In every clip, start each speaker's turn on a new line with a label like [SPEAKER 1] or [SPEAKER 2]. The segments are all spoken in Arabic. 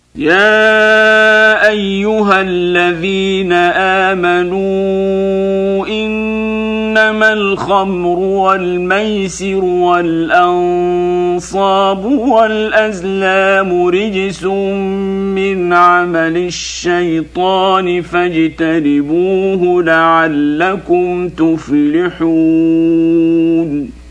[SPEAKER 1] يا أيها الذين آمنوا إنما الخمر والميسر والأنصاب والأزلام رجس من عمل الشيطان فاجتنبوه لعلكم تفلحون.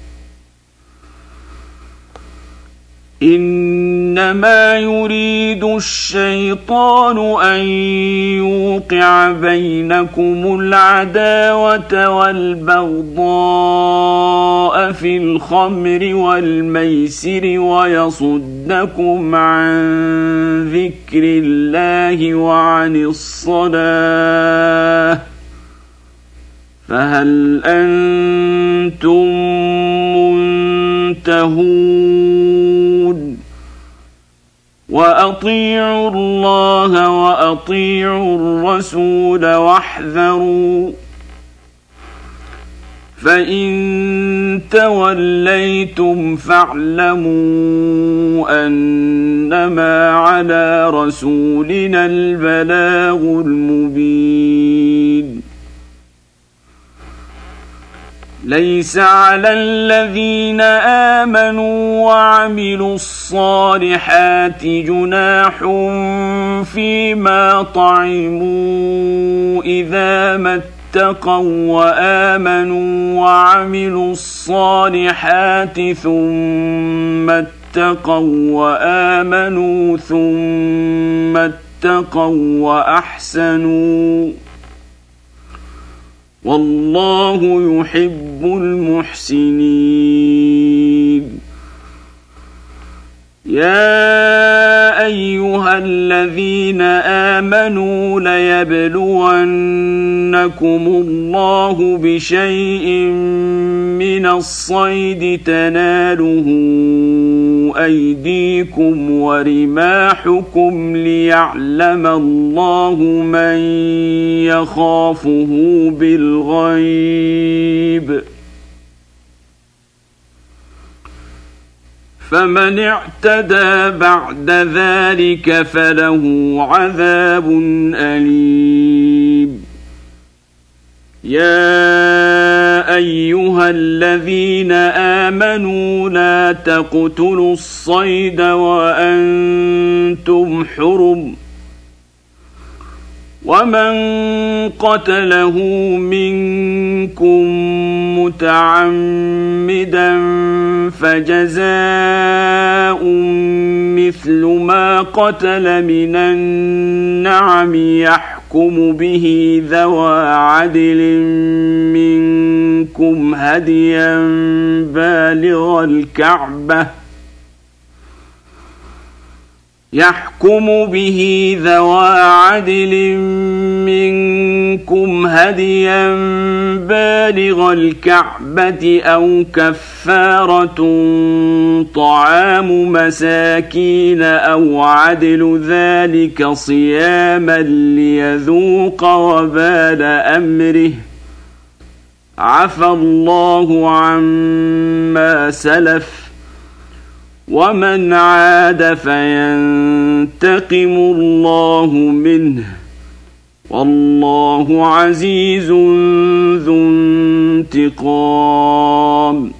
[SPEAKER 1] إنما يريد الشيطان أن يوقع بينكم العداوة والبغضاء في الخمر والميسر ويصدكم عن ذكر الله وعن الصلاة فهل أنتم منتهون؟ وأطيعوا الله وأطيعوا الرسول واحذروا فإن توليتم فاعلموا أنما على رسولنا البلاغ المبين. ليس على الذين آمنوا وعملوا الصالحات جناح فيما طعموا إذا ما اتقوا وآمنوا وعملوا الصالحات ثم اتقوا وآمنوا ثم اتقوا وأحسنوا والله يحب المحسنين. يا أيها الذين آمنوا ليبلونكم الله بشيء من الصيد تناله أيديكم ورماحكم ليعلم الله من يخافه بالغيب فمن اعتدى بعد ذلك فله عذاب أليم. يا أيها الذين آمنوا لا تقتلوا الصيد وأنتم حرم ومن قتله منكم متعمدا فجزاء مثل ما قتل من النعم يحكم به ذوى عدل منكم هديا بالغ الكعبة أو كفارة طعام مساكين أو عدل ذلك صياما ليذوق وبال أمره عفى الله عما سلف ومن عاد فينتقم الله منه والله عزيز ذو انتقام.